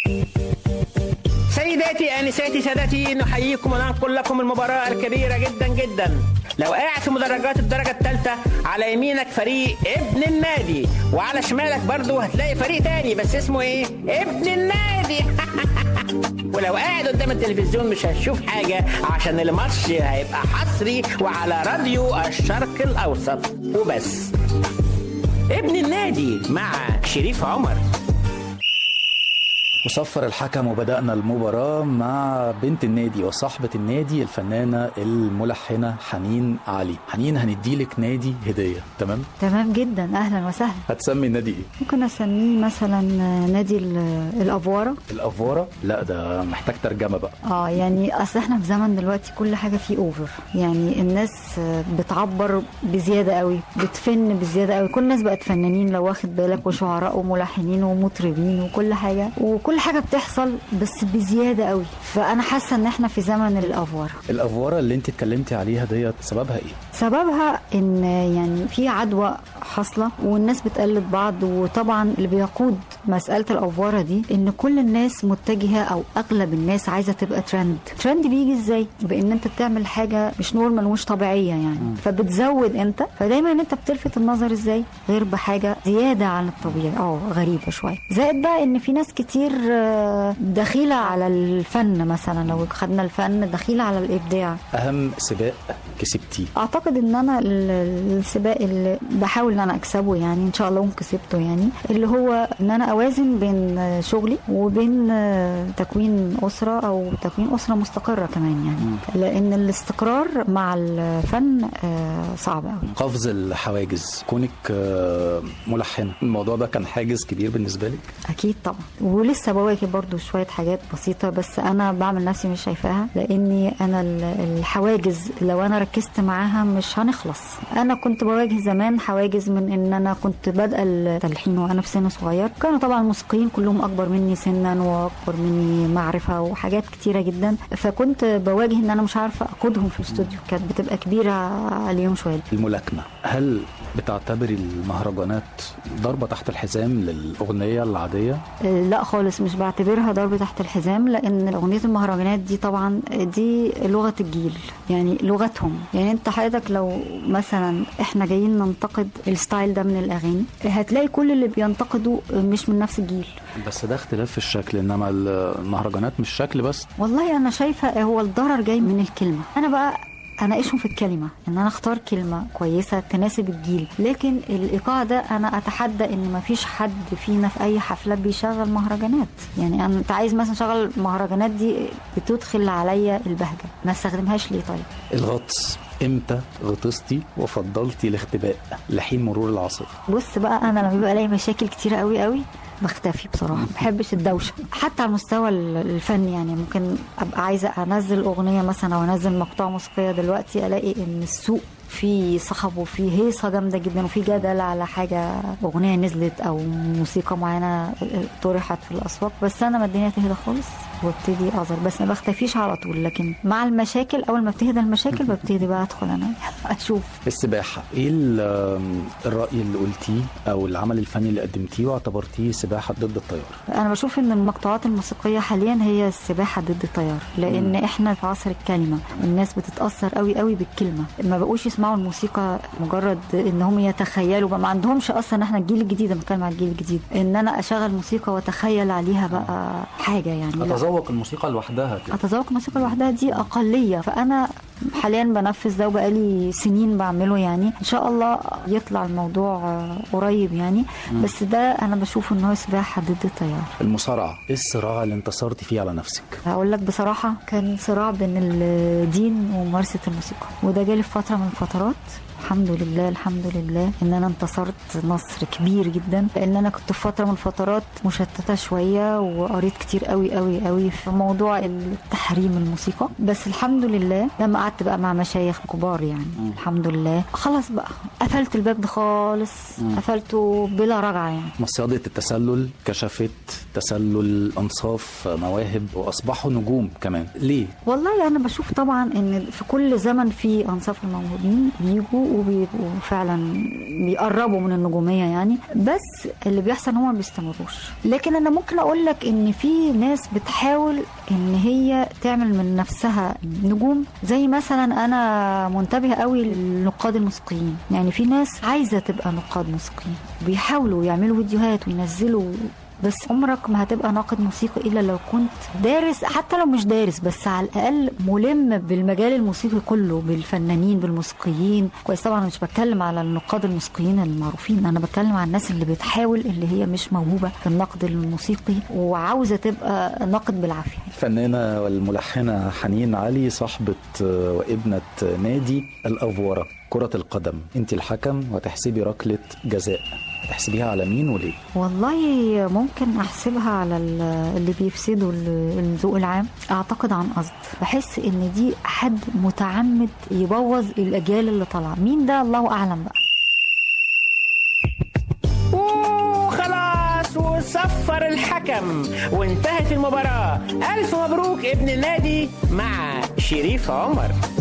سيداتي آنساتي سادتي، نحييكم وننقل لكم المباراة الكبيرة جدا جدا. لو قاعد في مدرجات الدرجة الثالثة، على يمينك فريق ابن النادي، وعلى شمالك برضو هتلاقي فريق تاني بس اسمه ايه؟ ابن النادي. ولو قاعد قدام التلفزيون مش هتشوف حاجة، عشان الماتش هيبقى حصري وعلى راديو الشرق الأوسط وبس. ابن النادي مع شريف عمر. وصفر الحكم وبدأنا المباراة مع بنت النادي وصاحبة النادي الفنانة الملحنة حنين علي. حنين، هنديلك نادي هدية. تمام جدا، أهلا وسهلا. هتسمي النادي ايه؟ ممكن أسميه مثلا نادي الأفوارة. الأفوارة؟ لا ده محتاج ترجمة بقى. يعني أصل احنا في زمن دلوقتي كل حاجة فيه أوفر، يعني الناس بتعبر بزيادة قوي، بتفن بزيادة قوي، كل الناس بقت فنانين لو واخد بالك، وشعراء وملحنين ومطربين وكل حاجة، كل حاجة بتحصل بس بزيادة قوي. فأنا حاسة ان احنا في زمن الأفوار. الأفوارة اللي انت اتكلمتي عليها ديت سببها ايه؟ سببها ان يعني في عدوى حاصلة والناس بتقلد بعض، وطبعا اللي بيقود مسألة الأفوارة دي ان كل الناس متجهة او اغلب الناس عايزة تبقى ترند بيجي ازاي؟ بان انت بتعمل حاجة مش نورمال ومش طبيعية يعني. فبتزود انت، فدايما انت بتلفت النظر ازاي؟ غير بحاجة زيادة عن الطبيعي، غريبة شوية. زائد بقى ان في ناس كتير دخيلة على الفن، مثلا لو خدنا الفن دخيلة على الإبداع. أهم سباق كسبتيه؟ أعتقد إن أنا السباق اللي بحاول إن أنا أكسبه، يعني إن شاء الله كسبته، يعني اللي هو إن أنا أوازن بين شغلي وبين تكوين أسرة، أو تكوين أسرة مستقرة كمان يعني. لأن الاستقرار مع الفن صعب أوي. قفز الحواجز، كونك ملحنة، الموضوع ده كان حاجز كبير بالنسبة لك؟ أكيد طبعا، ولسه بواجه برضو شوية حاجات بسيطة، بس أنا بعمل نفسي مش شايفاها، لأني أنا الحواجز لو أنا ركزت معاها مش هنخلص. أنا كنت بواجه زمان حواجز من إن أنا كنت بادئة التلحين وأنا في سن صغير. كانوا طبعا الموسيقيين كلهم أكبر مني سنا وأكبر مني معرفة وحاجات كتيرة جدا، فكنت بواجه إن أنا مش عارفة أقودهم في الاستوديو، كانت بتبقى كبيرة عليهم شوية. الملاكمة، هل بتعتبري المهرجانات ضربة تحت الحزام للأغنية العادية؟ لا خالص، مش بعتبرها ضربة تحت الحزام، لأن أغنية المهرجانات دي طبعا دي لغة الجيل، يعني لغتهم. يعني انت حضرتك لو مثلا احنا جايين ننتقد الستايل ده من الأغاني، هتلاقي كل اللي بينتقدوا مش من نفس الجيل. بس ده اختلاف في الشكل، انما المهرجانات مش شكل بس. والله أنا شايفة هو الضرر جاي من الكلمة. أنا بقى اناقشهم في الكلمه، ان انا اختار كلمه كويسه تناسب الجيل. لكن الايقاع ده انا اتحدى ان ما فيش حد فينا في اي حفله بيشغل مهرجانات. يعني انت عايز مثلا شغل مهرجانات دي بتدخل عليا البهجه، ما استخدمهاش ليه؟ طيب الغطس، امتى غطستي وفضلتي الاختباء لحين مرور العصر؟ بص بقى، انا لما بيبقى لي مشاكل كتيره قوي قوي بختفي بصراحه، ما بحبش الدوشه حتى على المستوى الفني. يعني ممكن ابقى عايزه انزل اغنيه مثلا او انزل مقطوعه موسيقيه دلوقتي، الاقي ان السوق في صخب وفي هيصه جامده جدا وفي جدل على حاجه، اغنيه نزلت او موسيقى معينه طرحت في الاسواق، بس انا ما الدنيا تهدى خالص وابتدي اظهر، بس ما بختفيش على طول. لكن مع المشاكل، اول ما بتهدى المشاكل ببتدي بقى ادخل انا اشوف. السباحه، ايه الراي اللي قلتيه او العمل الفني اللي قدمتيه واعتبرتيه سباحه ضد التيار؟ انا بشوف ان المقطوعات الموسيقيه حاليا هي السباحه ضد التيار، لان احنا في عصر الكلمه، الناس بتتاثر قوي قوي بالكلمه، ما بقوش يسمعوا الموسيقى مجرد ان هم يتخيلوا بقى، ما عندهمش اصلا. احنا الجيل الجديد، انا بتكلم على الجيل الجديد، ان انا اشغل موسيقى واتخيل عليها بقى حاجه يعني. اتذوق الموسيقى لوحدها كده، اتذوق الموسيقى لوحدها دي اقليه. فانا حاليا بنفذ ده وبقالي سنين بعمله، يعني ان شاء الله يطلع الموضوع قريب يعني. بس ده انا بشوف ان هو سباحه ضد التيار. المصارعه، ايه الصراع اللي انتصرتي فيه على نفسك؟ هقول لك بصراحه، كان صراع بين الدين وممارسه الموسيقى، وده جالي في فتره من الفترات. الحمد لله الحمد لله ان انا انتصرت نصر كبير جدا، لان انا كنت في فتره من الفترات مشتته شويه، وقريت كتير قوي قوي قوي في موضوع التحريم الموسيقى. بس الحمد لله لما قعدت بقى مع مشايخ كبار يعني الحمد لله خلاص بقى قفلت الباب ده خالص، قفلته بلا رجعه يعني. مصيدة التسلل كشفت تسلل، انصاف مواهب، واصبحوا نجوم كمان. ليه؟ والله انا بشوف طبعا ان في كل زمن في انصاف الموهوبين بيجوا وبيبقوا فعلا بيقربوا من النجوميه يعني، بس اللي بيحصل هو ما بيستمروش. لكن انا ممكن اقول لك ان في ناس بتحاول ان هي تعمل من نفسها نجوم، زي مثلا انا منتبهه قوي للنقاد الموسيقيين. يعني في ناس عايزه تبقى نقاد موسيقيين، بيحاولوا يعملوا فيديوهات وينزلوا، بس عمرك ما هتبقى ناقد موسيقي الا لو كنت دارس، حتى لو مش دارس بس على الاقل ملم بالمجال الموسيقي كله، بالفنانين بالموسيقيين كويس. طبعا مش بتكلم على النقاد الموسيقيين المعروفين، انا بتكلم على الناس اللي بتحاول، اللي هي مش موهوبه في النقد الموسيقي وعاوزه تبقى ناقد بالعافيه. الفنانه والملحنه حنين علي، صاحبه وابنه نادي الافوره كرة القدم، انت الحكم وتحسبي ركلة جزاء، تحسبيها على مين وليه؟ والله ممكن احسبها على اللي بيفسدوا الذوق العام، اعتقد عن قصد. بحس ان دي حد متعمد يبوظ الاجيال اللي طالعه، مين ده الله اعلم بقى. وخلاص وصفر الحكم وانتهت المباراة. ألف مبروك ابن النادي مع شريف عمر.